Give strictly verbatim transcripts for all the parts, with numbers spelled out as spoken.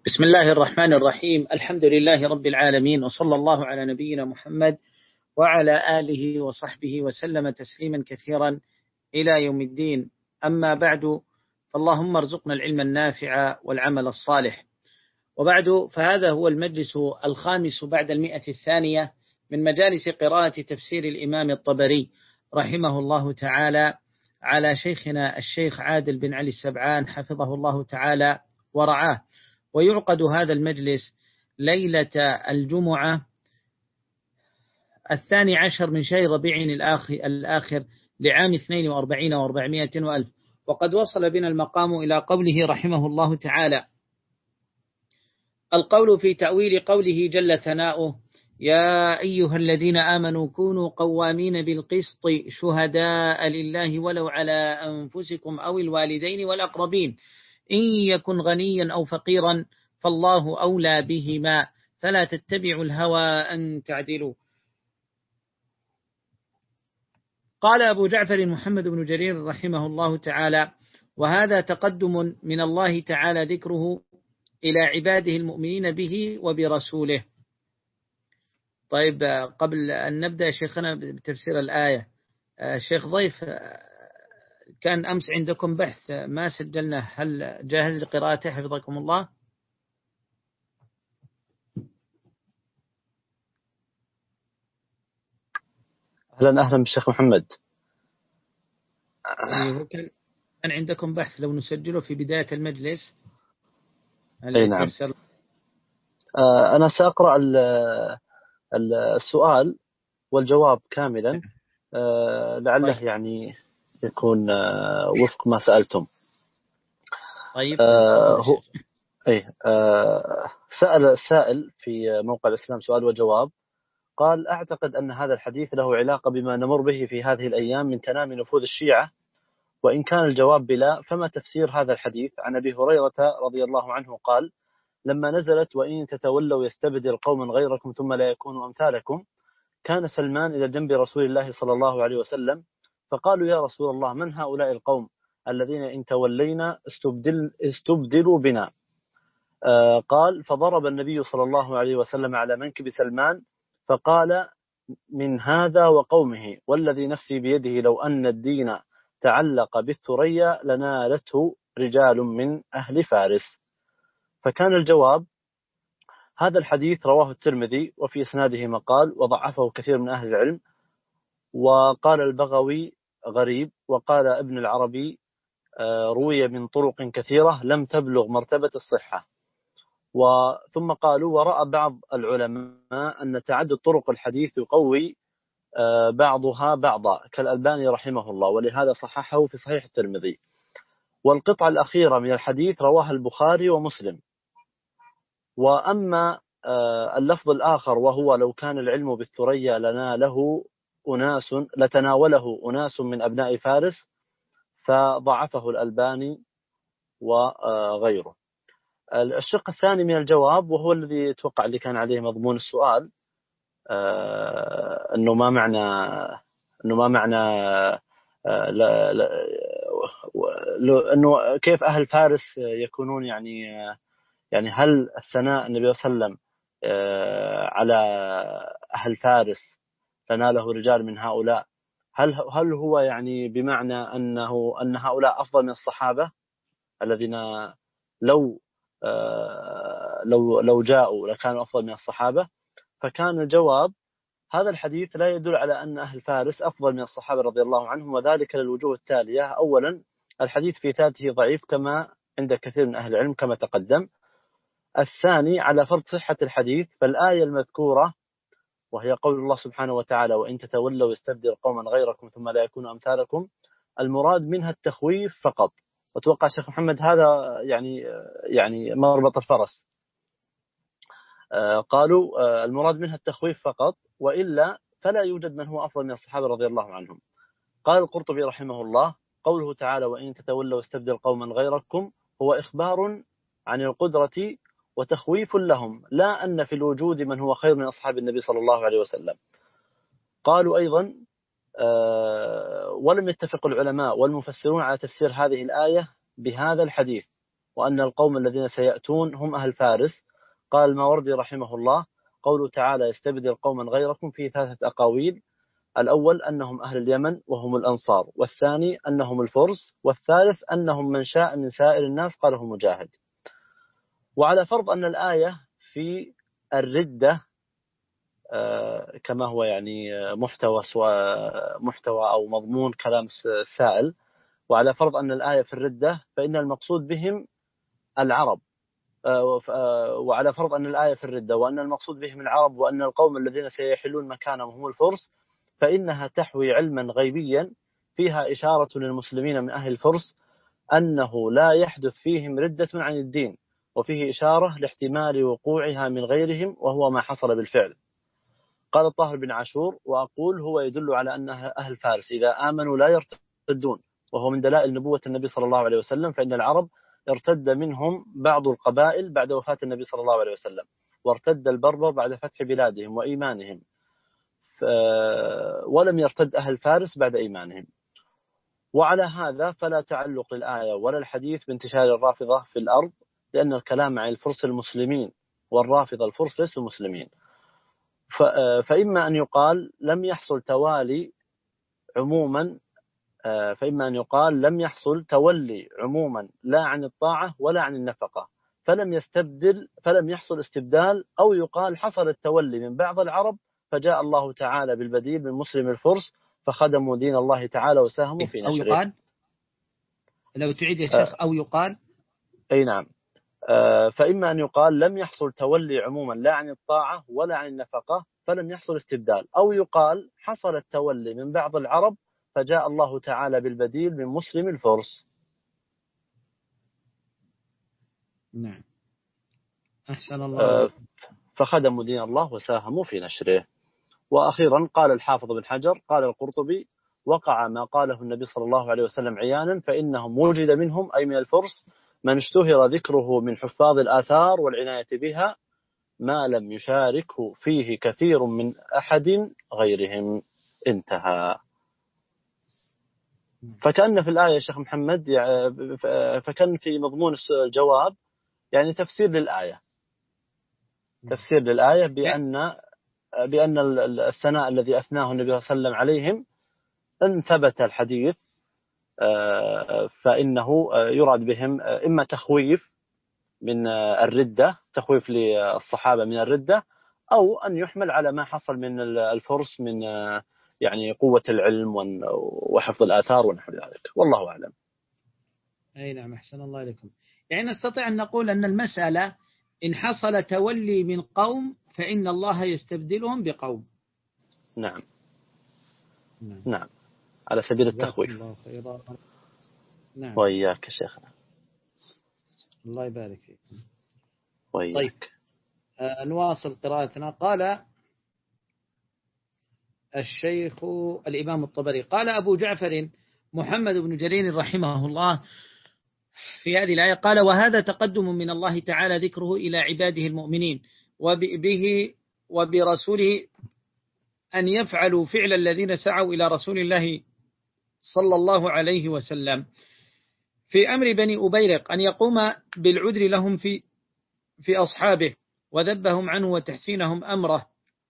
بسم الله الرحمن الرحيم. الحمد لله رب العالمين، وصلى الله على نبينا محمد وعلى آله وصحبه وسلم تسليما كثيرا إلى يوم الدين. أما بعد، فاللهم ارزقنا العلم النافع والعمل الصالح. وبعد، فهذا هو المجلس الخامس بعد المئة الثانية من مجالس قراءة تفسير الإمام الطبري رحمه الله تعالى على شيخنا الشيخ عادل بن علي السبعان حفظه الله تعالى ورعاه. ويعقد هذا المجلس ليلة الجمعة الثاني عشر من شهر ربيع الآخر لعام اثنين وأربعين وأربعمائة وألف. وقد وصل بنا المقام إلى قوله رحمه الله تعالى: القول في تأويل قوله جل ثناؤه: يا أيها الذين آمنوا كونوا قوامين بالقسط شهداء لله ولو على أنفسكم أو الوالدين والأقربين إن يكن غنيا أو فقيرا فالله أولى بهما فلا تتبعوا الهوى أن تعدلوا. قال أبو جعفر محمد بن جرير رحمه الله تعالى: وهذا تقدم من الله تعالى ذكره إلى عباده المؤمنين به وبرسوله. طيب، قبل أن نبدأ شيخنا بتفسير الآية، شيخ ضيف، كان أمس عندكم بحث ما سجلناه، هل جاهز لقراءته حفظكم الله؟ أهلا أهلا بالشيخ محمد. أيه، كان كان عندكم بحث لو نسجله في بداية المجلس. أي نعم. آه أنا سأقرأ السؤال والجواب كاملا، آه لعله طيب. يعني يكون آه وفق ما سألتم. طيب. آه هو أي آه سأل السائل في موقع الإسلام سؤال وجواب، قال: أعتقد أن هذا الحديث له علاقة بما نمر به في هذه الأيام من تنامي نفوذ الشيعة، وإن كان الجواب بلا، فما تفسير هذا الحديث عن أبي هريرة رضي الله عنه قال: لما نزلت وإن تتولوا يستبدل قوما غيركم ثم لا يكونوا أمثالكم، كان سلمان إلى جنب رسول الله صلى الله عليه وسلم، فقالوا: يا رسول الله، من هؤلاء القوم الذين إن تولينا استبدل استبدلوا بنا؟ آه قال: فضرب النبي صلى الله عليه وسلم على منكب سلمان فقال: من هذا وقومه والذي نفسي بيده لو أن الدين تعلق بالثريا لنالته رجال من أهل فارس. فكان الجواب: هذا الحديث رواه الترمذي وفي إسناده مقال وضعفه كثير من أهل العلم، وقال البغوي غريب، وقال ابن العربي روي من طرق كثيرة لم تبلغ مرتبة الصحة. وثم قالوا: ورأى بعض العلماء أن تعدد طرق الحديث يقوي بعضها بعضا كالألباني رحمه الله، ولهذا صححه في صحيح الترمذي. والقطعة الأخيرة من الحديث رواها البخاري ومسلم. وأما اللفظ الآخر وهو: لو كان العلم بالثريا لناله أناس لتناوله أناس من أبناء فارس، فضعفه الألباني وغيره. الشق الثاني من الجواب، وهو الذي يتوقع اللي كان عليه مضمون السؤال، أنه ما معنى أنه ما معنى لا لا أنه كيف أهل فارس يكونون يعني يعني هل الثناء النبي صلى الله عليه وسلم على أهل فارس فناله رجال من هؤلاء، هل هل هو يعني بمعنى أنه أن هؤلاء أفضل من الصحابة الذين لو لو لو جاءوا لكانوا أفضل من الصحابة؟ فكان الجواب: هذا الحديث لا يدل على أن أهل فارس أفضل من الصحابة رضي الله عنهم، وذلك للوجوه التالية. أولا، الحديث في ذاته ضعيف كما عند كثير من أهل العلم كما تقدم. الثاني، على فرض صحة الحديث، فالآية المذكورة وهي قول الله سبحانه وتعالى: وإن تتولوا يستبدل قوما غيركم ثم لا يكونوا أمثالكم، المراد منها التخويف فقط. وتوقع شيخ محمد هذا يعني يعني مربط الفرس. قالوا المراد منها التخويف فقط، وإلا فلا يوجد من هو أفضل من الصحابة رضي الله عنهم. قال القرطبي رحمه الله: قوله تعالى وإن تتولوا يستبدل قوما غيركم هو إخبار عن القدرة وتخويف لهم، لا أن في الوجود من هو خير من أصحاب النبي صلى الله عليه وسلم. قالوا أيضا: ولم يتفق العلماء والمفسرون على تفسير هذه الآية بهذا الحديث، وأن القوم الذين سيأتون هم أهل فارس. قال الماوردي رحمه الله: قوله تعالى يستبدل قوما غيركم فيه ثلاثة أقاويل: الأول أنهم أهل اليمن وهم الأنصار، والثاني أنهم الفرس، والثالث أنهم من شاء من سائر الناس قاله مجاهد. وعلى فرض أن الآية في الردة كما هو يعني محتوى محتوى أو مضمون كلام السائل، وعلى فرض أن الآية في الردة فإن المقصود بهم العرب، وعلى فرض أن الآية في الردة وأن المقصود بهم العرب وأن القوم الذين سيحلون مكانهم هم الفرس، فإنها تحوي علما غيبيا فيها إشارة للمسلمين من أهل الفرس أنه لا يحدث فيهم ردة عن الدين، وفيه إشارة لاحتمال وقوعها من غيرهم وهو ما حصل بالفعل. قال الطاهر بن عاشور: وأقول هو يدل على أن أهل فارس إذا آمنوا لا يرتدون، وهو من دلائل نبوة النبي صلى الله عليه وسلم، فإن العرب ارتد منهم بعض القبائل بعد وفاة النبي صلى الله عليه وسلم، وارتد البربر بعد فتح بلادهم وإيمانهم، ولم يرتد أهل فارس بعد إيمانهم. وعلى هذا فلا تعلق للآية ولا الحديث بانتشار الرافضة في الأرض، لأن الكلام عن الفرس المسلمين والرافضة الفرس ليسوا مسلمين. فإما أن يقال لم يحصل توالي عموما فإما أن يقال لم يحصل تولي عموما لا عن الطاعة ولا عن النفقة، فلم يستبدل فلم يحصل استبدال، أو يقال حصل التولي من بعض العرب فجاء الله تعالى بالبديل من مسلم الفرس فخدموا دين الله تعالى وساهموا في نشره. أو يقال، لو تعيد يا شيخ، أو يقال أي نعم. فإما أن يقال لم يحصل تولي عموما لا عن الطاعة ولا عن النفقة فلم يحصل استبدال، أو يقال حصل التولي من بعض العرب فجاء الله تعالى بالبديل من مسلم الفرس. نعم، أحسن الله. فخدموا دين الله وساهموا في نشره. وأخيرا قال الحافظ بن حجر: قال القرطبي: وقع ما قاله النبي صلى الله عليه وسلم عيانا، فإنهم وجد منهم أي من الفرس من اشتهر ذكره من حفاظ الآثار والعناية بها ما لم يشاركه فيه كثير من أحد غيرهم. انتهى. فكأن في الآية يا شيخ محمد، فكان في مضمون الجواب يعني تفسير للآية تفسير للآية بأن بأن الثناء الذي أثناه النبي صلى الله عليه وسلم عليهم إن ثبت الحديث فإنه يراد بهم إما تخويف من الردة، تخويف للصحابة من الردة، أو أن يحمل على ما حصل من الفرس من يعني قوة العلم وحفظ الآثار ونحو ذلك، والله أعلم. أي نعم، أحسن الله إليكم. يعني نستطيع أن نقول أن المسألة إن حصل تولي من قوم فإن الله يستبدلهم بقوم. نعم نعم, نعم. على سبيل التخويف. الله خيرا. نعم. وإياك شيخنا. الله يبارك فيك. وإياك. طيب آه نواصل قراءتنا. قال الشيخ الإمام الطبري: قال أبو جعفر محمد بن جرير رحمه الله في هذه الآية، قال: وهذا تقدم من الله تعالى ذكره إلى عباده المؤمنين وبه وبرسوله أن يفعلوا فعل الذين سعوا إلى رسول الله صلى الله عليه وسلم في أمر بني أبيرق أن يقوم بالعذر لهم في في أصحابه وذبهم عنه وتحسينهم أمره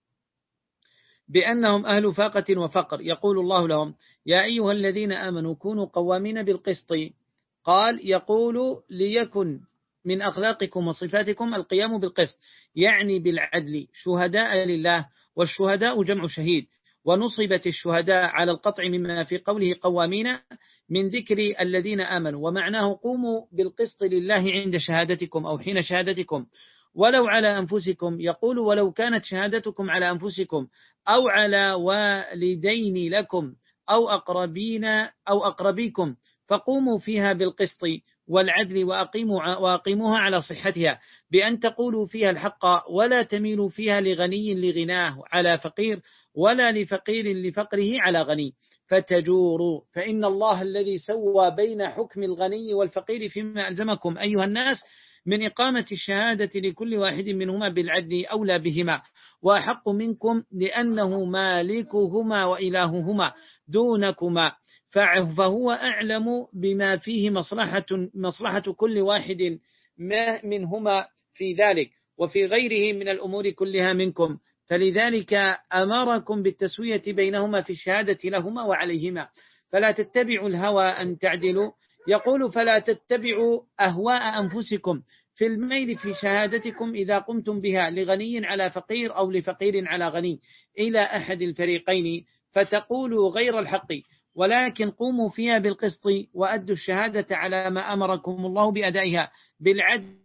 بأنهم أهل فاقة وفقر. يقول الله لهم: يا أيها الذين آمنوا كونوا قوامين بالقسط. قال: يقول ليكن من أخلاقكم وصفاتكم القيام بالقسط، يعني بالعدل، شهداء لله، والشهداء جمع شهيد، ونصبت الشهداء على القطع مما في قوله قوامين من ذكر الذين آمنوا، ومعناه قوموا بالقسط لله عند شهادتكم أو حين شهادتكم ولو على أنفسكم. يقول: ولو كانت شهادتكم على أنفسكم أو على والدين لكم أو أقربين أو أقربيكم فقوموا فيها بالقسط والعدل وأقيموا وأقيموها على صحتها، بأن تقولوا فيها الحق ولا تميلوا فيها لغني لغناه على فقير ولا لفقير لفقره على غني فتجوروا، فإن الله الذي سوى بين حكم الغني والفقير فيما ألزمكم أيها الناس من إقامة الشهادة لكل واحد منهما بالعدل أولى بهما وأحق منكم، لأنه مالكهما وإلههما دونكما، فهو أعلم بما فيه مصلحة, مصلحة كل واحد منهما في ذلك وفي غيره من الأمور كلها منكم، فلذلك أمركم بالتسوية بينهما في الشهادة لهما وعليهما، فلا تتبعوا الهوى أن تعدلوا. يقول فلا تتبعوا أهواء أنفسكم في الميل في شهادتكم إذا قمتم بها لغني على فقير أو لفقير على غني إلى أحد الفريقين فتقولوا غير الحق، ولكن قوموا فيها بالقسط وأدوا الشهادة على ما أمركم الله بأدائها بالعدل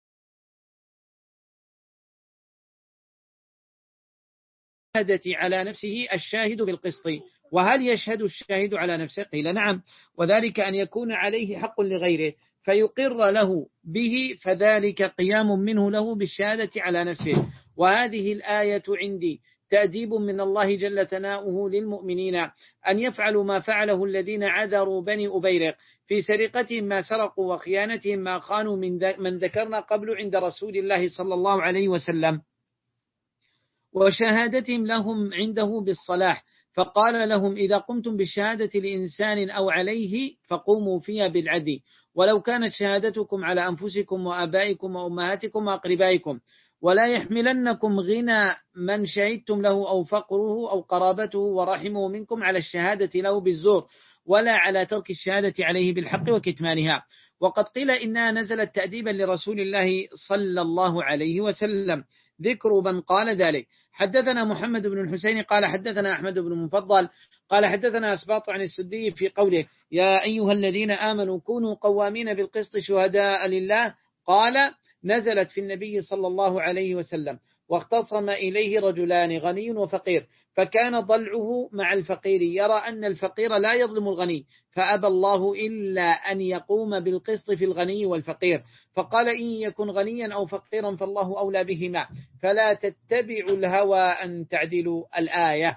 على نفسه الشاهد بالقسط. وهل يشهد الشاهد على نفسه؟ قيل نعم، وذلك أن يكون عليه حق لغيره فيقر له به، فذلك قيام منه له بالشهادة على نفسه. وهذه الآية عندي تأديب من الله جل ثناؤه للمؤمنين أن يفعلوا ما فعله الذين عذروا بني أبيرق في سرقتهم ما سرقوا وخيانتهم ما خانوا من ذكرنا قبل عند رسول الله صلى الله عليه وسلم، وشهادتهم لهم عنده بالصلاح، فقال لهم إذا قمتم بالشهادة لإنسان أو عليه فقوموا فيها بالعدل ولو كانت شهادتكم على أنفسكم وآبائكم وأمهاتكم وأقربائكم، ولا يحملنكم غنى من شهدتم له أو فقره أو قرابته ورحمه منكم على الشهادة له بالزور، ولا على ترك الشهادة عليه بالحق وكتمانها. وقد قيل إنها نزلت تأديبا لرسول الله صلى الله عليه وسلم. ذكر من قال ذلك. حدثنا محمد بن الحسين قال حدثنا أحمد بن مفضل قال حدثنا أسباط عن السدي في قوله يا أيها الذين آمنوا كونوا قوامين بالقسط شهداء لله، قال نزلت في النبي صلى الله عليه وسلم واختصم إليه رجلان غني وفقير، فكان ضلعه مع الفقير يرى أن الفقير لا يظلم الغني، فأبى الله إلا أن يقوم بالقسط في الغني والفقير، فقال إن يكن غنيا أو فقيرا فالله أولى بهما فلا تتبعوا الهوى أن تعدلوا الآية.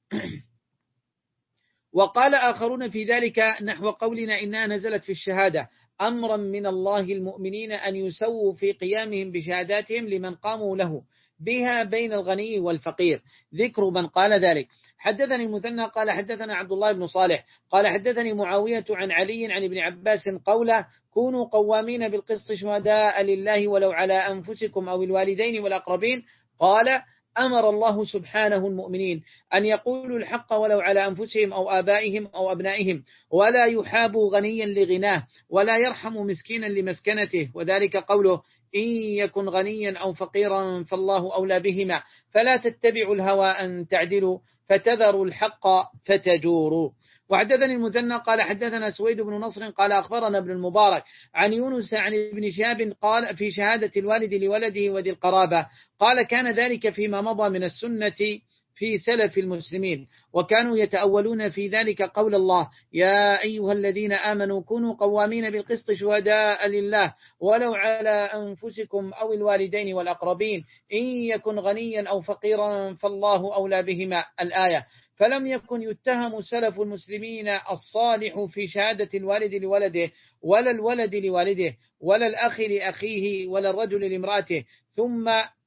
وقال آخرون في ذلك نحو قولنا إنها نزلت في الشهادة أمرا من الله المؤمنين أن يسووا في قيامهم بشهاداتهم لمن قاموا له بها بين الغني والفقير. ذكر من قال ذلك. حدثني المثنى قال حدثنا عبد الله بن صالح قال حدثني معاوية عن علي عن ابن عباس قوله كونوا قوامين بالقسط شهداء لله ولو على أنفسكم أو الوالدين والأقربين، قال أمر الله سبحانه المؤمنين أن يقولوا الحق ولو على أنفسهم أو آبائهم أو أبنائهم، ولا يحابوا غنيا لغناه ولا يرحم مسكينا لمسكنته، وذلك قوله إن يكن غنيا أو فقيرا فالله أولى بهما فلا تتبعوا الهوى أن تعدلوا فتذروا الحق فتجوروا. وحدثني المثنى قال حدثنا سويد بن نصر قال أخبرنا ابن المبارك عن يونس عن ابن شهاب قال في شهادة الوالد لولده وذي القرابة، قال كان ذلك فيما مضى من السنة في سلف المسلمين، وكانوا يتأولون في ذلك قول الله يا أيها الذين آمنوا كونوا قوامين بالقسط شهداء لله ولو على أنفسكم أو الوالدين والأقربين إن يكن غنيا أو فقيرا فالله أولى بهما الآية. فلم يكن يتهم سلف المسلمين الصالح في شهادة الوالد لولده ولا الولد لوالده ولا الأخ لأخيه ولا الرجل لامرأته، ثم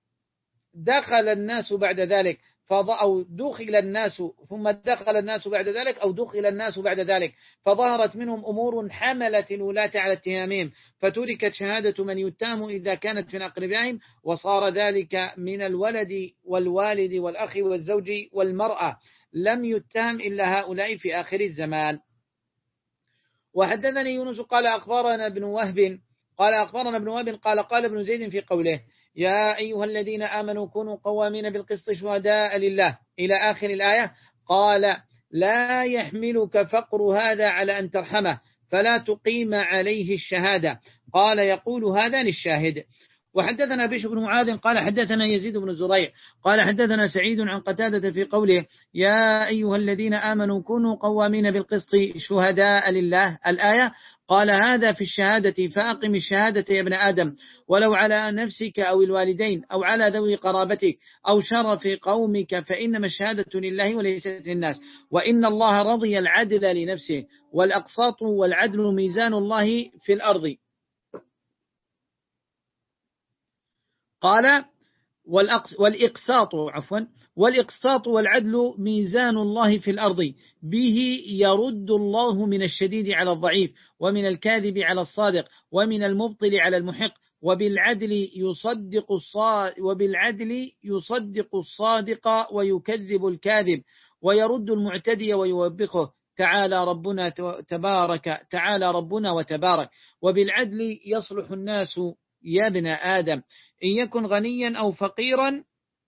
دخل الناس بعد ذلك أو دخل الناس ثم دخل الناس بعد ذلك أو دخل الناس بعد ذلك فظهرت منهم أمور حملت الولاة على اتهامهم، فتركت شهادة من يتهم إذا كانت من أقربائهم، وصار ذلك من الولد والوالد والأخ والزوج والمرأة، لم يتهم إلا هؤلاء في آخر الزمان. وحدثني يونس قال أخبرنا ابن وهب قال أخبرنا ابن وهب قال قال ابن زيد في قوله يا أيها الذين آمنوا كونوا قوامين بالقسط شهداء لله إلى آخر الآية، قال لا يحملك فقر هذا على أن ترحمه فلا تقيم عليه الشهادة، قال يقول هذا للشاهد. وحدثنا بشر بن معاذ قال حدثنا يزيد بن زريع قال حدثنا سعيد عن قتادة في قوله يا أيها الذين آمنوا كونوا قوامين بالقسط شهداء لله الآية، قال هذا في الشهادة فأقم الشهادة يا ابن آدم ولو على نفسك أو الوالدين أو على ذوي قرابتك أو شرف قومك، فإنما الشهادة لله وليست للناس، وإن الله رضي العدل لنفسه والأقساط والعدل ميزان الله في الأرض. قال والإقساط عفوا والإقساط والعدل ميزان الله في الأرض، به يرد الله من الشديد على الضعيف، ومن الكاذب على الصادق، ومن المبطل على المحق، وبالعدل يصدق الصادق وبالعدل يصدق الصادق ويكذب الكاذب، ويرد المعتدي ويوبخه. تعالى ربنا تبارك تعالى ربنا وتبارك. وبالعدل يصلح الناس يا ابن آدم، إن يكن غنيا أو فقيرا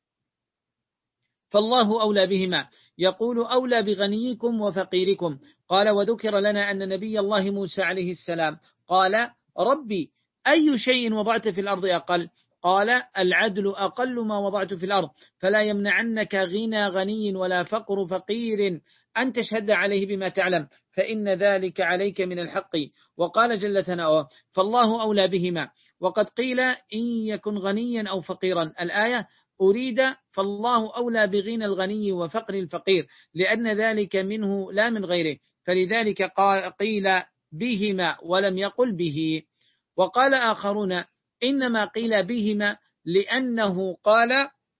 فالله أولى بهما. يقول أولى بغنيكم وفقيركم. قال: وذكر لنا أن نبي الله موسى عليه السلام قال: ربي أي شيء وضعت في الأرض أقل؟ قال: العدل أقل ما وضعت في الأرض، فلا يمنعنك غنى غني ولا فقر فقير أن تشهد عليه بما تعلم، فإن ذلك عليك من الحق. وقال جل ثناؤه: فالله أولى بهما. وقد قيل: إن يكن غنيا أو فقيرا. الآية أريد فالله أولى بغنى الغني وفقر الفقير، لأن ذلك منه لا من غيره، فلذلك قيل بهما ولم يقل به. وقال آخرون: إنما قيل بهما لأنه قال: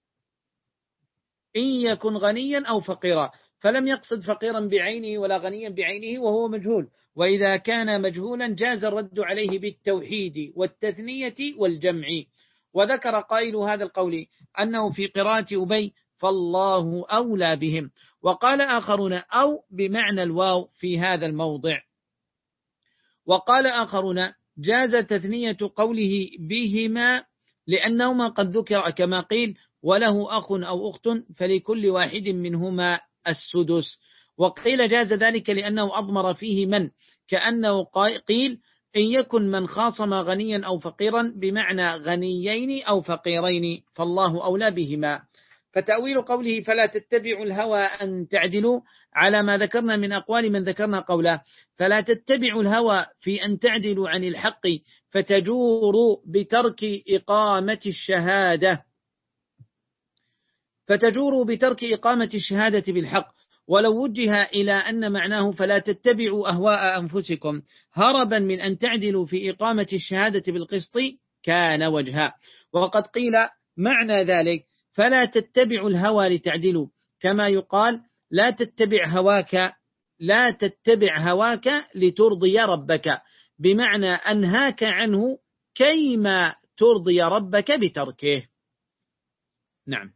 إن يكن غنيا أو فقيرا، فلم يقصد فقيرا بعينه ولا غنيا بعينه وهو مجهول، وإذا كان مجهولا جاز الرد عليه بالتوحيد والتثنية والجمع. وذكر قائل هذا القول أنه في قراءة أبي: فالله أولى بهم. وقال آخرون: أو بمعنى الواو في هذا الموضع. وقال آخرون: جاز تثنية قوله بهما لأنهما قد ذكر، كما قيل: وله أخ أو أخت فلكل واحد منهما السدس. وقيل جاز ذلك لأنه أضمر فيه من، كأنه قيل: إن يكن من خاصم غنيا أو فقيرا، بمعنى غنيين أو فقيرين، فالله أولى بهما. فتأويل قوله: فلا تتبعوا الهوى أن تعدلوا، على ما ذكرنا من أقوال من ذكرنا قوله: فلا تتبعوا الهوى في أن تعدلوا عن الحق فتجوروا بترك إقامة الشهادة فتجوروا بترك إقامة الشهادة بالحق. ولو وجه إلى أن معناه فلا تتبعوا أهواء أنفسكم هربا من أن تعدلوا في إقامة الشهادة بالقسط كان وجها. وقد قيل معنى ذلك: فلا تتبعوا الهوى لتعدلوا، كما يقال: لا تتبع هواك لا تتبع هواك لترضي ربك، بمعنى أنهاك عنه كيما ترضي ربك بتركه. نعم.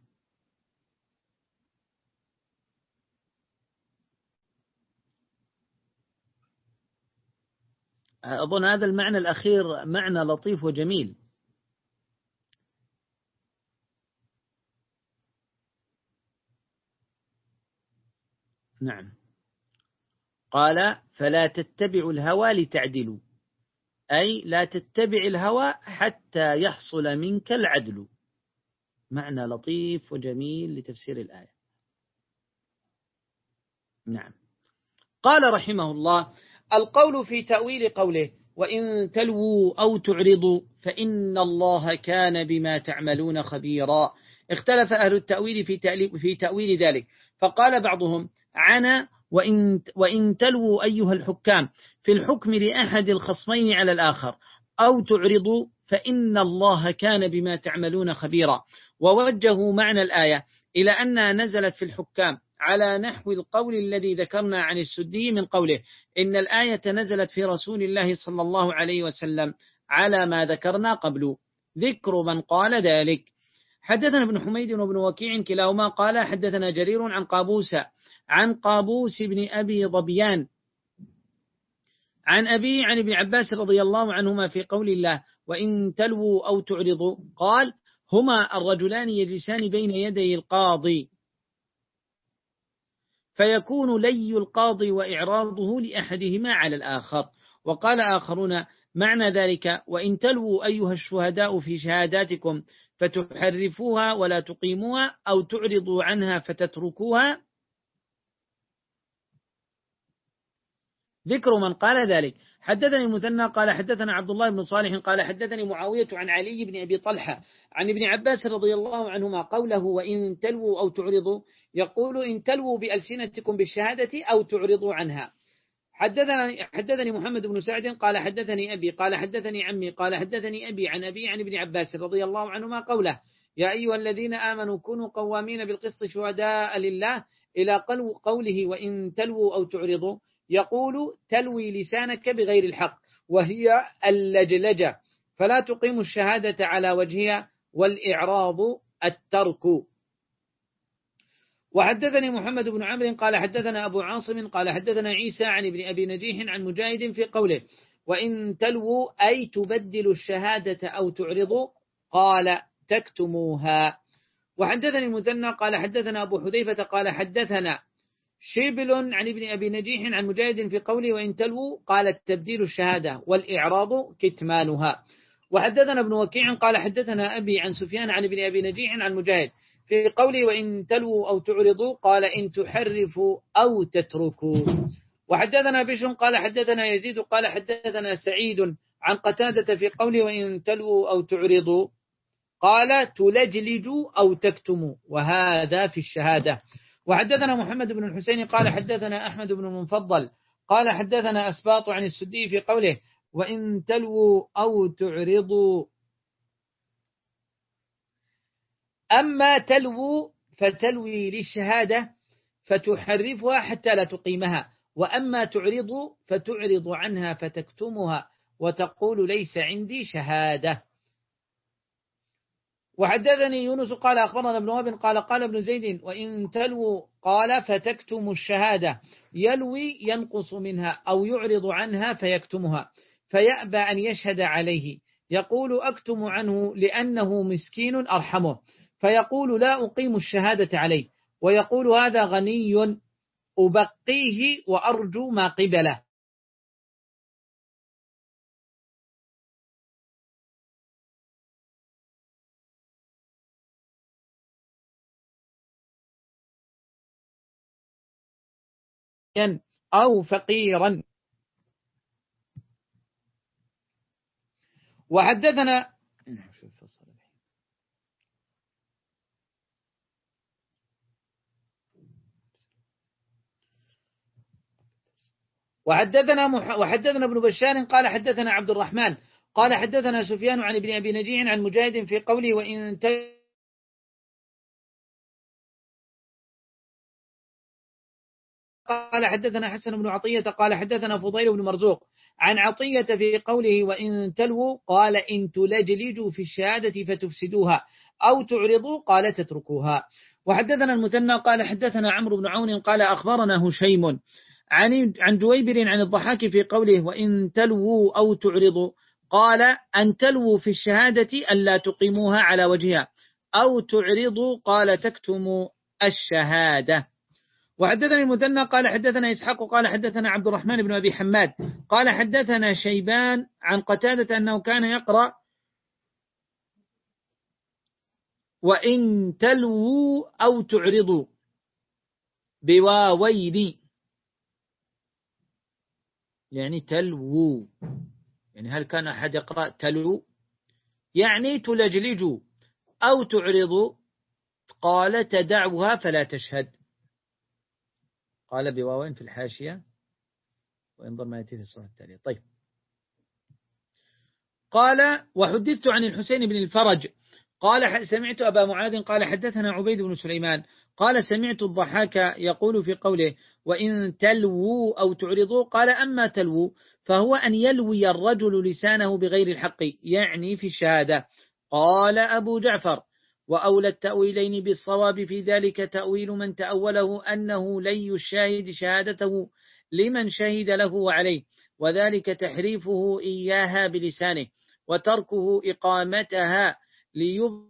أظن هذا المعنى الأخير معنى لطيف وجميل. نعم. قال: فلا تتبعوا الهوى لتعدلوا، أي لا تتبع الهوى حتى يحصل منك العدل. معنى لطيف وجميل لتفسير الآية. نعم. قال رحمه الله: القول في تأويل قوله: وإن تلووا أو تعرضوا فإن الله كان بما تعملون خبيرا. اختلف أهل التأويل في تأويل ذلك، فقال بعضهم: عنا وإن, وإن تلووا أيها الحكام في الحكم لأحد الخصمين على الآخر، أو تعرضوا فإن الله كان بما تعملون خبيرا. ووجهوا معنى الآية إلى أنها نزلت في الحكام على نحو القول الذي ذكرنا عن السدي من قوله: إن الآية نزلت في رسول الله صلى الله عليه وسلم على ما ذكرنا قبل. ذكر من قال ذلك. حدثنا ابن حميد وابن وكيع كلاهما قال حدثنا جرير عن قابوس عن قابوس بن أبي ظبيان عن أبي عن ابن عباس رضي الله عنهما في قول الله: وإن تلووا أو تعرضوا، قال: هما الرجلان يجلسان بين يدي القاضي، فيكون لي القاضي وإعراضه لأحدهما على الآخر. وقال آخرون: معنى ذلك: وإن تلووا أيها الشهداء في شهاداتكم فتحرفوها ولا تقيموها، أو تعرضوا عنها فتتركوها. ذكر من قال ذلك. حدثني المثنى قال حدثنا عبد الله بن صالح قال حدثني معاوية عن علي بن أبي طلحة عن ابن عباس رضي الله عنهما قوله: وإن تلووا أو تعرضوا، يقول: إن تلووا بألسنتكم بالشهادة أو تعرضوا عنها. حدثني حدثني محمد بن سعد قال حدثني أبي قال حدثني عمي قال حدثني أبي عن أبي عن ابن عباس رضي الله عنهما قوله: يا أيها الذين آمنوا كونوا قوامين بالقسط شهداء لله إلى قوله وإن تلووا أو تعرضوا، يقول تلوي لسانك بغير الحق وهي اللجلجة، فلا تقيم الشهادة على وجهها، والإعراض الترك. وحدثني محمد بن عمرو قال حدثنا أبو عاصم قال حدثنا عيسى عن ابن أبي نجيح عن مجاهد في قوله وإن تلووا أي تبدلوا الشهادة أو تعرضوا قال تكتموها. وحدثني المثنى قال حدثنا أبو حذيفة قال حدثنا شبل عن ابن أبي نجيح عن مجاهد في قوله وإن تلووا قال تبديل الشهادة والإعراض كتمانها. وحدثنا ابن وكيع قال حدثنا أبي عن سفيان عن ابن أبي نجيح عن مجاهد في قوله وإن تلووا أو تعرضوا قال إن تحرفوا أو تتركوا. وحدثنا بشر قال حدثنا يزيد قال حدثنا سعيد عن قتادة في قوله وإن تلووا أو تعرضوا قال تلجلجوا أو تكتموا، وهذا في الشهادة. وحدثنا محمد بن الحسين قال حدثنا أحمد بن المفضل قال حدثنا أسباط عن السدي في قوله وإن تلووا أو تعرضوا. أما تلووا فتلوي للشهادة فتحرفها حتى لا تقيمها، وأما تعرض فتعرض عنها فتكتمها وتقول ليس عندي شهادة. وحدثني يونس قال أخبرنا ابن وهب قال قال ابن زيد وإن تلووا قال فتكتم الشهادة، يلوي ينقص منها أو يعرض عنها فيكتمها، فيأبى أن يشهد عليه، يقول أكتم عنه لأنه مسكين أرحمه، فيقول لا أقيم الشهادة عليه، ويقول هذا غني أبقيه وأرجو ما قبله. أو فقيرا. وحدثنا وحدثنا مح... وحدثنا ابن بشار قال حدثنا عبد الرحمن قال حدثنا سفيان عن ابن أبي نجيح عن مجاهد في قوله وإن ت... قال حدثنا حسن بن عطية قال حدثنا فضيل بن مرزوق عن عطية في قوله وإن تلووا قال إن تلجلجوا في الشهادة فتفسدوها أو تعرضوا قال تتركوها. وحدثنا المثنى قال حدثنا عمرو بن عون قال أخبرنا هشيم عن عن جويبر عن الضحاك في قوله وإن تلووا أو تعرضوا قال أن تلووا في الشهادة ألا تقيموها على وجهها أو تعرضوا قال تكتموا الشهادة. وحدثنا المثنى قال حدثنا إسحاق قال حدثنا عبد الرحمن بن أبي حماد قال حدثنا شيبان عن قتادة أنه كان يقرأ وإن تلووا أو تعرضوا بواوين، يعني تلووا، يعني هل كان أحد يقرأ تلو يعني تلجلجوا أو تعرضوا قال تدعوها فلا تشهد، قال بواوين في الحاشية وينظر ما يأتي في الصفحة التالية. طيب قال وحدثت عن الحسين بن الفرج قال سمعت أبا معاذ قال حدثنا عبيد بن سليمان قال سمعت الضحاك يقول في قوله وإن تلووا أو تعرضوا قال أما تلووا فهو أن يلوي الرجل لسانه بغير الحق يعني في الشهادة. قال أبو جعفر وأولى التأويلين بالصواب في ذلك تأويل من تأوله أنه لي الشاهد شهادته لمن شهد له وعليه، وذلك تحريفه إياها بلسانه وتركه إقامتها ليبطل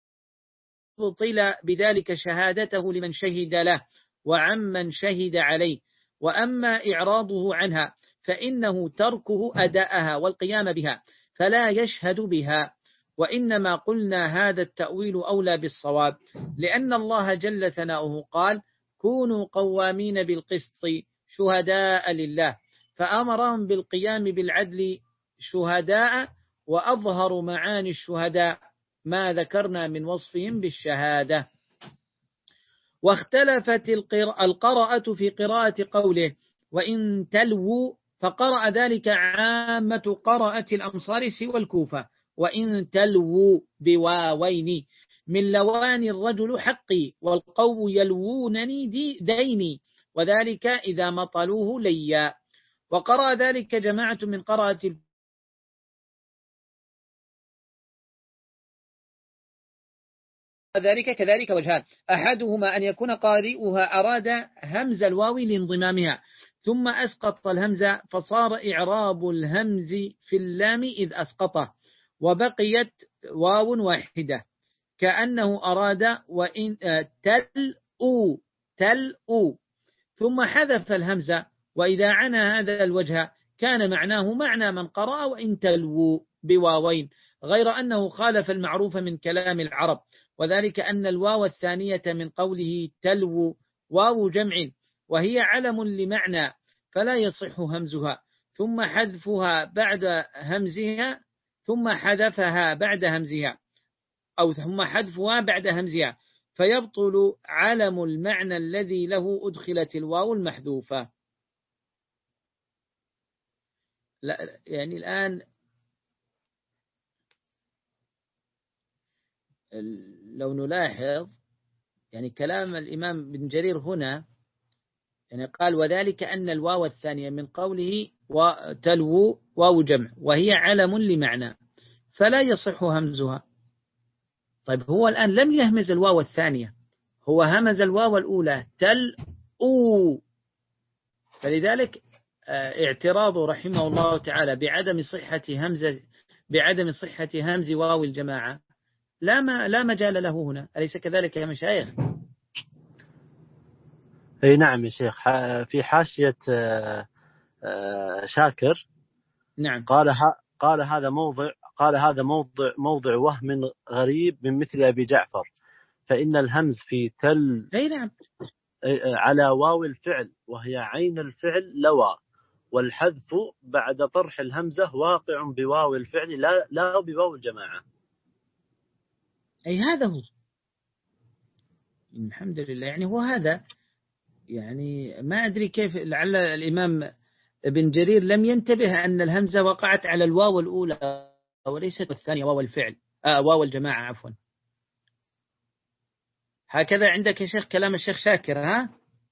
بذلك شهادته لمن شهد له وعمن شهد عليه. وأما إعراضه عنها فإنه تركه أداءها والقيام بها فلا يشهد بها. وإنما قلنا هذا التأويل أولى بالصواب لأن الله جل ثناؤه قال كونوا قوامين بالقسط شهداء لله، فأمرهم بالقيام بالعدل شهداء، وأظهر معاني الشهداء ما ذكرنا من وصفهم بالشهادة. واختلفت القراءة في قراءة قوله وإن تلووا فقرأ ذلك عامة قراءة الأمصار سوى الكوفة وإن تلووا بواوين من لوان الرجل حقي والقوم يلوونني دي ديني وذلك إذا مطلوه ليا. وقرأ ذلك جماعة من قراءة ذلك كذلك وجهان، أحدهما أن يكون قارئها أراد همز الواو لانضمامها ثم أسقط الهمزة فصار إعراب الهمز في اللام إذ أسقطه وبقيت واو واحدة كأنه أراد وإن تل أو تل أو ثم حذف الهمزة، وإذا عنى هذا الوجه كان معناه معنى من قرأ وإن تلو بواوين، غير أنه خالف المعروف من كلام العرب، وذلك أن الواو الثانية من قوله تلو واو جمع وهي علم لمعنى فلا يصح همزها ثم حذفها بعد همزها ثم حذفها بعد همزها أو ثم حذفها بعد همزها فيبطل علم المعنى الذي له أدخلت الواو المحذوفة. لا يعني الآن لو نلاحظ يعني كلام الإمام بن جرير هنا يعني قال وذلك أن الواو الثانية من قوله وتلو واو جمع وهي علم لمعنى فلا يصح همزها. طيب هو الآن لم يهمز الواو الثانية، هو همز الواو الأولى تل أو، فلذلك اعتراضه رحمه الله تعالى بعدم صحة همزة بعدم صحة همز واو الجماعة لا ما لا مجال له هنا، أليس كذلك يا مشايخ؟ أي نعم يا شيخ. في حاشية شاكر نعم قال قال هذا موضع قال هذا موضع موضع وهم غريب من مثل أبي جعفر، فإن الهمز في تل أي نعم على واو الفعل وهي عين الفعل لوى، والحذف بعد طرح الهمزة واقع بواو الفعل لا لا بواو الجماعة. أي هذا هو الحمد لله، يعني هو هذا يعني ما أدري كيف لعل الإمام ابن جرير لم ينتبه أن الهمزة وقعت على الواو الأولى وليست الثانية واو الفعل آه واو الجماعة عفوا. هكذا عندك يا شيخ كلام الشيخ شاكر ها؟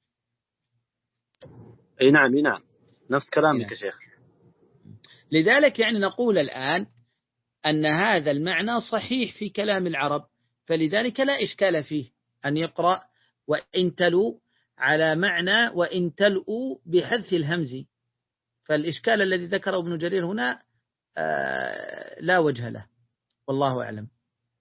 أي نعم أي نعم نفس كلامك يا شيخ. لذلك يعني نقول الآن أن هذا المعنى صحيح في كلام العرب، فلذلك لا إشكال فيه أن يقرأ وإن تلو على معنى وإن تلؤوا بحذف الهمز، فالإشكال الذي ذكره ابن جرير هنا آه لا وجه له والله أعلم.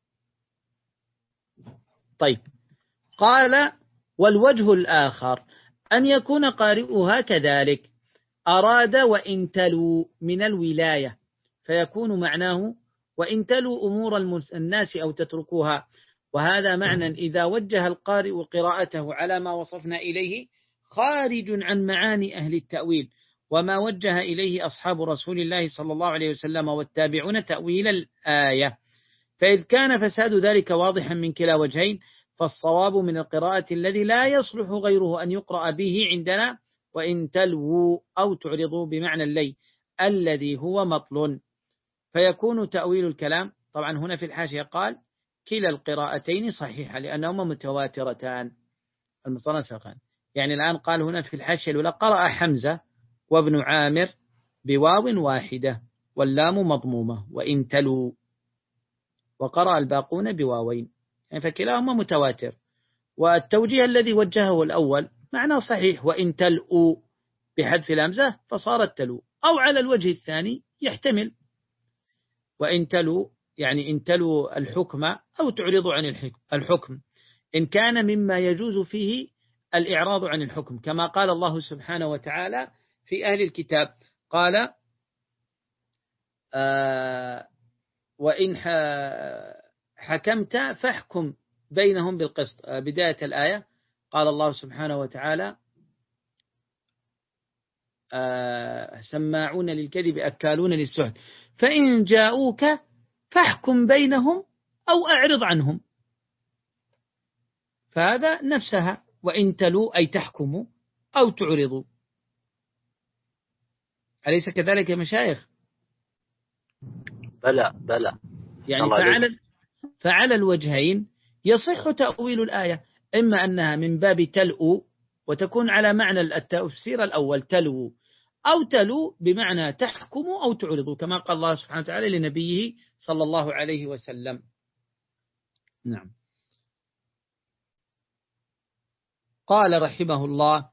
طيب قال والوجه الآخر أن يكون قارئها كذلك أراد وإن تلو من الولاية فيكون معناه وإن تلو أمور الناس أو تتركوها، وهذا معنى إذا وجه القارئ قراءته على ما وصفنا إليه خارج عن معاني أهل التأويل وما وجه إليه أصحاب رسول الله صلى الله عليه وسلم والتابعون تأويل الآية، فإذ كان فساد ذلك واضحا من كلا وجهين فالصواب من القراءة الذي لا يصلح غيره أن يقرأ به عندنا وإن تلووا أو تعرضوا بمعنى اللي الذي هو مطل، فيكون تأويل الكلام. طبعا هنا في الحاشية قال كلا القراءتين صحيحة لأنهما متواترتان المتناسقان، يعني الآن قال هنا في الحاشية الأولى قرأ حمزة وابن عامر بواو واحدة واللام مضمومة وإن تلو، وقرأ الباقون بواوين، يعني فكلاهما متواتر، والتوجيه الذي وجهه الأول معناه صحيح وإن تلؤوا بحذف الهمزة فصارت تلو، أو على الوجه الثاني يحتمل وإن تلو يعني إن تلو الحكم أو تعرض عن الحكم إن كان مما يجوز فيه الإعراض عن الحكم، كما قال الله سبحانه وتعالى في أهل الكتاب قال آه وإن حكمت فاحكم بينهم بالقسط. بداية الآية قال الله سبحانه وتعالى آه سماعون للكذب أكالون للسحت فإن جاءوك فاحكم بينهم أو أعرض عنهم، فهذا نفسها وإن تلوا أي تحكموا أو تعرضوا، أليس كذلك يا مشايخ؟ بلى بلى يعني فعلى, فعلى الوجهين يصح تأويل الآية، إما أنها من باب تلؤ وتكون على معنى التفسير الأول تلو، أو تلو بمعنى تحكم أو تعرض، كما قال الله سبحانه وتعالى لنبيه صلى الله عليه وسلم. نعم. قال رحمه الله: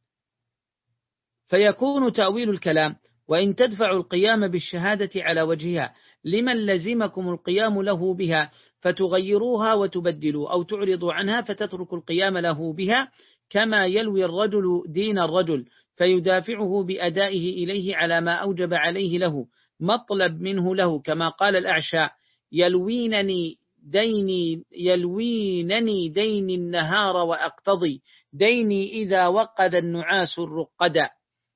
فيكون تأويل الكلام وإن تدفع القيام بالشهادة على وجهها لمن لزمكم القيام له بها فتغيروها وتبدلوا، أو تعرضوا عنها فتتركوا القيام له بها، كما يلوي الرجل دين الرجل فيدافعه بأدائه إليه على ما أوجب عليه له مطلب منه له، كما قال الأعشى: يلوينني ديني يلوينني ديني النهار وأقتضي ديني إذا وقد النعاس الرقدا.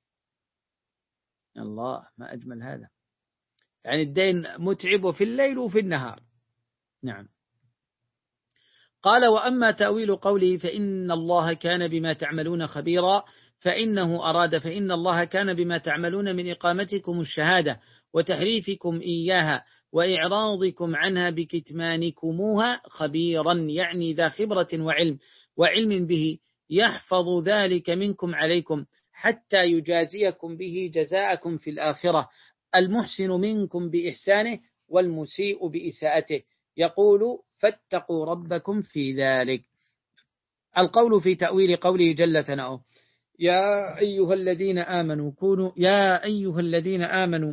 الله، ما أجمل هذا، يعني الدين متعب في الليل وفي النهار. نعم. قال: وأما تأويل قوله فإن الله كان بما تعملون خبيرا، فإنه أراد فإن الله كان بما تعملون من إقامتكم الشهادة وتحريفكم إياها وإعراضكم عنها بكتمانكموها خبيرا، يعني ذا خبرة وعلم وعلم به، يحفظ ذلك منكم عليكم حتى يجازيكم به جزاءكم في الآخرة، المحسن منكم بإحسانه والمسيء بإساءته. يقول: فاتقوا ربكم في ذلك. القول في تأويل قوله جل ثناؤه: يا أيها الذين آمنوا كونوا يا أيها الذين آمنوا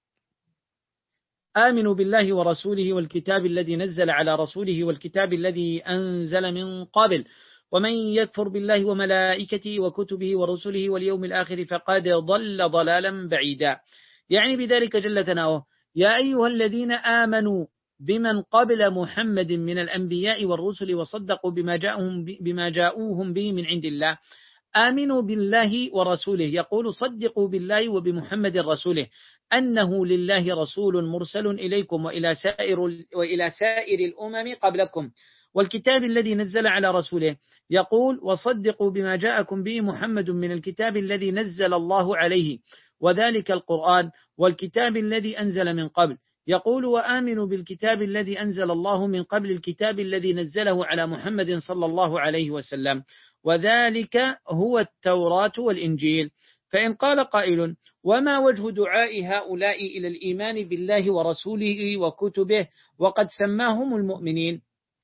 آمنوا بالله ورسوله والكتاب الذي نزل على رسوله والكتاب الذي أنزل من قبل، ومن يكفر بالله وملائكته وكتبه ورسله واليوم الآخر فقد ضل ضلالا بعيدا. يعني بذلك جل ثناؤه: يا أيها الذين آمنوا بمن قبل محمد من الأنبياء والرسل وصدقوا بما جاءهم بما جاءوهم به من عند الله، آمنوا بالله ورسوله. يقول: صدقوا بالله وبمحمد رسوله أنه لله رسول مرسل إليكم وإلى سائر وإلى سائر الأمم قبلكم، والكتاب الذي نزل على رسوله. يقول: وصدقوا بما جاءكم به محمد من الكتاب الذي نزل الله عليه، وذلك القرآن والكتاب الذي أنزل من قبل. يقول: وآمنوا بالكتاب الذي أنزل الله من قبل الكتاب الذي نزله على محمد صلى الله عليه وسلم، وذلك هو التوراة والإنجيل. فإن قال قائل: وما وجه دعاء هؤلاء إلى الإيمان بالله ورسوله وكتبه وقد سماهم المؤمنين؟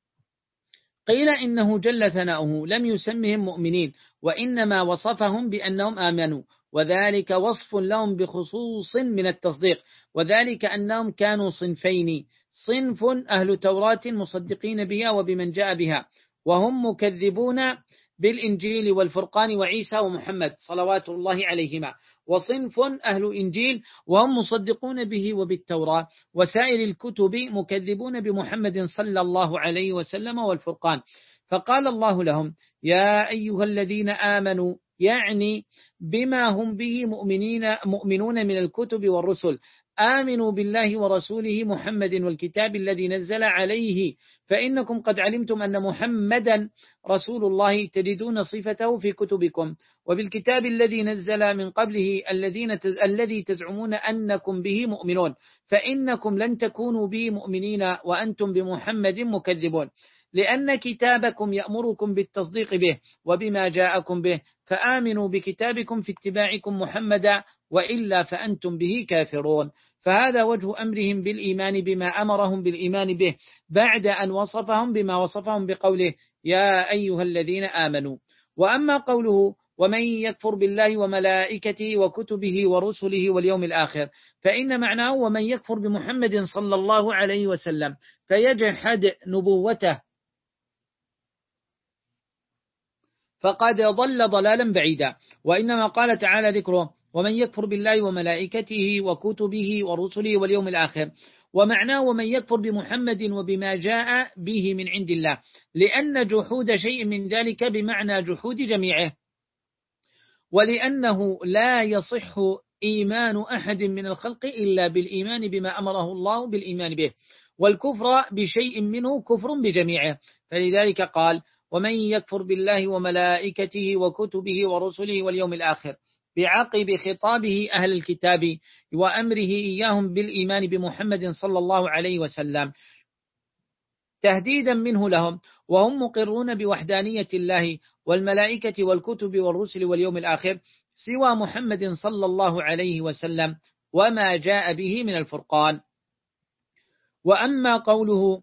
قيل: إنه جل ثناؤه لم يسمهم مؤمنين، وإنما وصفهم بأنهم آمنوا، وذلك وصف لهم بخصوص من التصديق، وذلك أنهم كانوا صنفين: صنف أهل توراة مصدقين بها وبمن جاء بها وهم مكذبون بالإنجيل والفرقان وعيسى ومحمد صلوات الله عليهما، وصنف أهل إنجيل وهم مصدقون به وبالتوراة وسائر الكتب مكذبون بمحمد صلى الله عليه وسلم والفرقان. فقال الله لهم: يا أيها الذين آمنوا، يعني بما هم به مؤمنين مؤمنون من الكتب والرسل، آمنوا بالله ورسوله محمد والكتاب الذي نزل عليه، فإنكم قد علمتم أن محمدا رسول الله تجدون صفته في كتبكم، وبالكتاب الذي نزل من قبله الذين تز... الذي تزعمون أنكم به مؤمنون، فإنكم لن تكونوا به مؤمنين وأنتم بمحمد مكذبون، لأن كتابكم يأمركم بالتصديق به وبما جاءكم به، فآمنوا بكتابكم في اتباعكم محمدا، وإلا فأنتم به كافرون. فهذا وجه أمرهم بالإيمان بما أمرهم بالإيمان به بعد أن وصفهم بما وصفهم بقوله: يا أيها الذين آمنوا. وأما قوله: ومن يكفر بالله وملائكته وكتبه ورسله واليوم الآخر، فإن معناه: ومن يكفر بمحمد صلى الله عليه وسلم فيجحد نبوته فقد ضل ضلالا بعيدا. وإنما قال تعالى ذكره: ومن يكفر بالله وملائكته وكتبه ورسله واليوم الآخر، ومعناه: ومن يكفر بمحمد وبما جاء به من عند الله، لأن جحود شيء من ذلك بمعنى جحود جميعه، ولأنه لا يصح إيمان أحد من الخلق إلا بالإيمان بما أمره الله بالإيمان به، والكفر بشيء منه كفر بجميعه. فلذلك قال: ومن يكفر بالله وملائكته وكتبه ورسله واليوم الآخر، بعقب خطابه أهل الكتاب وأمره إياهم بالإيمان بمحمد صلى الله عليه وسلم. تهديدا منه لهم، وهم مقرون بوحدانية الله والملائكة والكتب والرسل واليوم الآخر سوى محمد صلى الله عليه وسلم وما جاء به من الفرقان. وأما قوله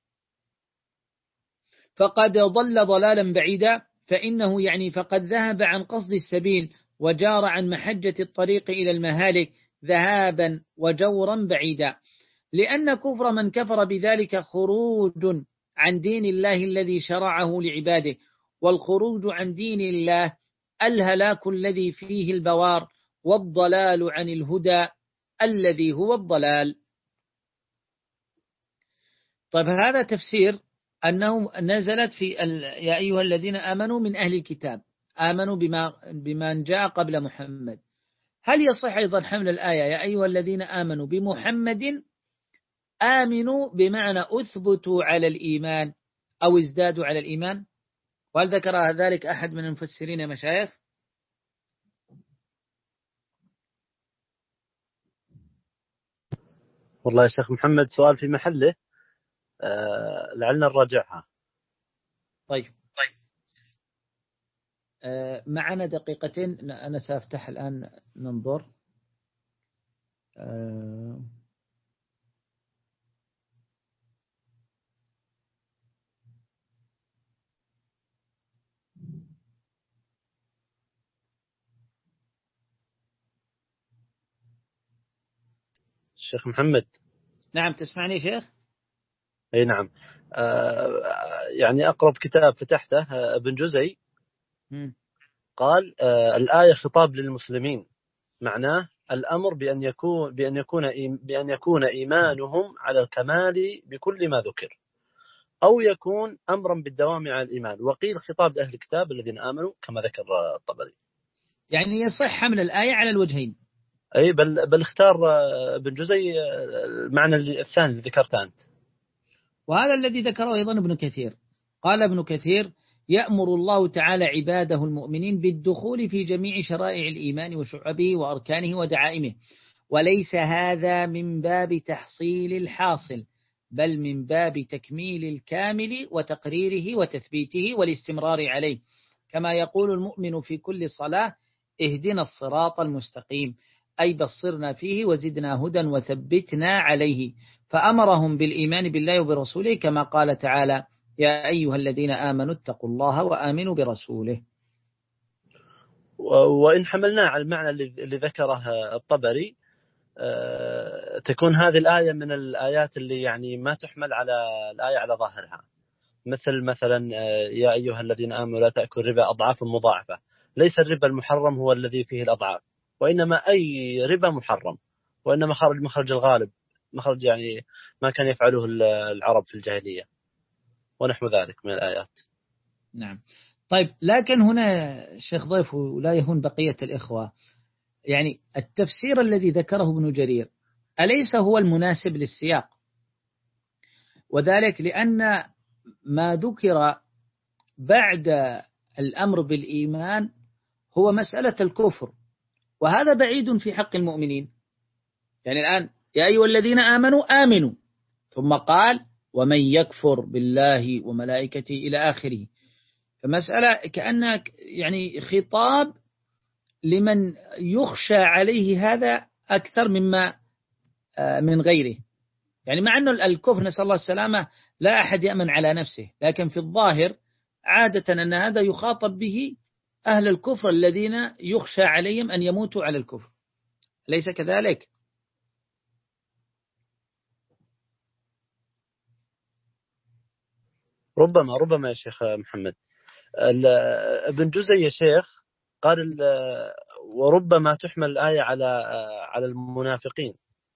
فقد ضل ضلالا بعيدا فإنه يعني فقد ذهب عن قصد السبيل وجار عن محجة الطريق إلى المهالك ذهابا وجورا بعيدا، لأن كفر من كفر بذلك خروج عن دين الله الذي شرعه لعباده، والخروج عن دين الله الهلاك الذي فيه البوار، والضلال عن الهدى الذي هو الضلال. طيب هذا تفسير أنه نزلت في يا أيها الذين آمنوا من أهل الكتاب آمنوا بما بما جاء قبل محمد. هل يصح أيضا حمل الآية يا أيها الذين آمنوا بمحمد آمنوا بمعنى أثبتوا على الإيمان أو ازدادوا على الإيمان؟ وهل ذكر ذلك أحد من المفسرين يا مشايخ؟ والله يا شيخ محمد سؤال في محله، أه لعلنا نراجعها. طيب طيب أه معنا دقيقتين، أنا سأفتح الآن ننظر. أه شيخ محمد. نعم تسمعني شيخ؟ أي نعم. آه يعني أقرب كتاب فتحته آه ابن جزي م. قال آه الآية خطاب للمسلمين، معناه الأمر بأن يكون بأن يكون بأن يكون إيمانهم على الكمال بكل ما ذكر، أو يكون أمرا بالدوام على الإيمان. وقيل خطاب لأهل الكتاب الذين آمنوا كما ذكر الطبري. يعني يصح حمل الآية على الوجهين. أي بل بل اختار ابن جزي المعنى الثاني اللي ذكرته أنت. وهذا الذي ذكره أيضا ابن كثير. قال ابن كثير يأمر الله تعالى عباده المؤمنين بالدخول في جميع شرائع الإيمان وشعبه وأركانه ودعائمه، وليس هذا من باب تحصيل الحاصل، بل من باب تكميل الكامل وتقريره وتثبيته والاستمرار عليه، كما يقول المؤمن في كل صلاة اهدنا الصراط المستقيم، أي بصرنا فيه وزدنا هدى وثبتنا عليه. فأمرهم بالإيمان بالله وبرسوله كما قال تعالى يا أيها الذين آمنوا اتقوا الله وآمنوا برسوله. وإن حملنا على المعنى اللي ذكره الطبري تكون هذه الآية من الآيات اللي يعني ما تحمل على الآية على ظاهرها، مثل مثلا يا أيها الذين آمنوا لا تأكل ربا أضعاف مضاعفة. ليس الربا المحرم هو الذي فيه الأضعاف، وإنما أي ربا محرم، وإنما خرج مخرج الغالب، مخرج يعني ما كان يفعله العرب في الجاهلية ونحو ذلك من الآيات. نعم. طيب لكن هنا شيخ ضيف لا يهون بقية الإخوة، يعني التفسير الذي ذكره ابن جرير أليس هو المناسب للسياق؟ وذلك لأن ما ذكر بعد الأمر بالإيمان هو مسألة الكفر، وهذا بعيد في حق المؤمنين. يعني الآن يا أيها الذين آمنوا آمنوا، ثم قال ومن يكفر بالله وملائكته إلى آخره. فمسألة كأنها يعني خطاب لمن يخشى عليه هذا أكثر مما من غيره. يعني مع أنه الكفر نسأل الله السلامة لا أحد يأمن على نفسه، لكن في الظاهر عادة أن هذا يخاطب به أهل الكفر الذين يخشى عليهم أن يموتوا على الكفر، ليس كذلك؟ ربما ربما يا شيخ محمد. ابن جزي يا شيخ قال وربما تحمل الآية على على المنافقين.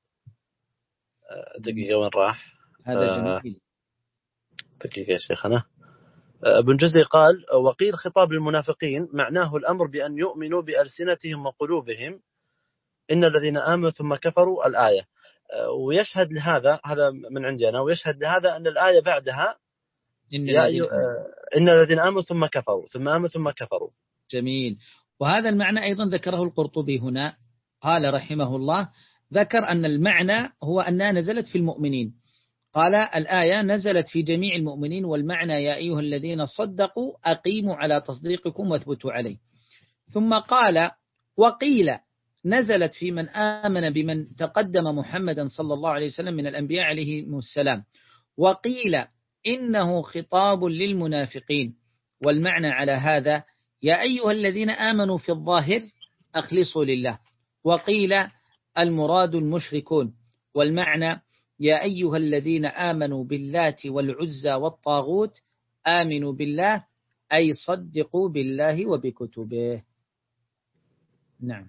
دقيقة وين راح هذا جميل. دقيقة يا شيخنا. ابن جزي قال وقيل خطاب للمنافقين معناه الأمر بأن يؤمنوا بألسنتهم وقلوبهم إن الذين آمنوا ثم كفروا الآية. ويشهد لهذا، هذا من عندي أنا، ويشهد لهذا أن الآية بعدها إن الذين إن الذين آمنوا ثم كفروا ثم آمنوا ثم كفروا. جميل. وهذا المعنى أيضا ذكره القرطبي هنا، قال رحمه الله ذكر أن المعنى هو أنها نزلت في المؤمنين، قال الآية نزلت في جميع المؤمنين، والمعنى يا أيها الذين صدقوا أقيموا على تصديقكم واثبتوا عليه. ثم قال وقيل نزلت في من آمن بمن تقدم محمدا صلى الله عليه وسلم من الأنبياء عليهم السلام، وقيل إنه خطاب للمنافقين، والمعنى على هذا يا أيها الذين آمنوا في الظاهر أخلصوا لله، وقيل المراد المشركون، والمعنى يا أيها الذين آمنوا باللات والعزى والطاغوت آمنوا بالله أي صدقوا بالله وبكتبه. نعم،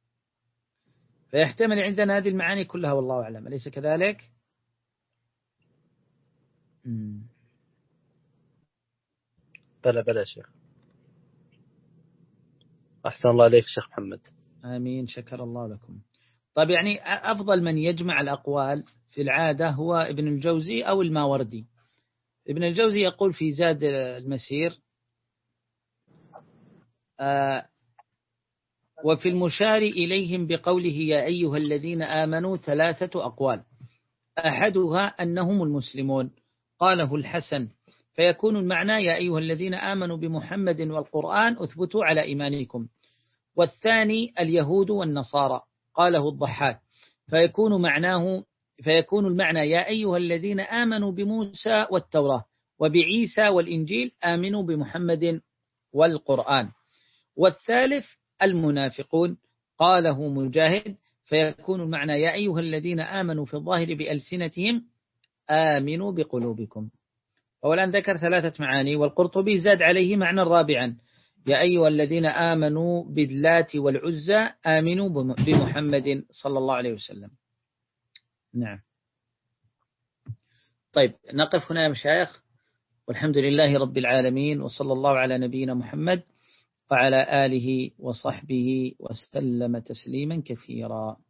فيحتمل عندنا هذه المعاني كلها والله أعلم، أليس كذلك؟ بلى بلى شيخ، أحسن الله عليك شيخ محمد. آمين، شكر الله لكم. طيب، يعني أفضل من يجمع الأقوال في العادة هو ابن الجوزي أو الماوردي. ابن الجوزي يقول في زاد المسير آه وفي المشار إليهم بقوله يا أيها الذين آمنوا ثلاثة أقوال، أحدها أنهم المسلمون، قاله الحسن، فيكون المعنى يا أيها الذين آمنوا بمحمد والقرآن أثبتوا على إيمانكم. والثاني اليهود والنصارى، قاله الضحاك، فيكون معناه فيكون المعنى يا أيها الذين آمنوا بموسى والتوراة وبعيسى والإنجيل آمنوا بمحمد والقرآن. والثالث المنافقون، قاله مجاهد، فيكون المعنى يا أيها الذين آمنوا في الظاهر بألسنتهم آمنوا بقلوبكم. أولا ذكر ثلاثة معاني، والقرطبي زاد عليه معنى رابعا يا أيها الذين آمنوا باللات والعزى آمنوا بمحمد صلى الله عليه وسلم. نعم. طيب، نقف هنا يا مشايخ، والحمد لله رب العالمين، وصلى الله على نبينا محمد وعلى آله وصحبه وسلم تسليما كثيرا.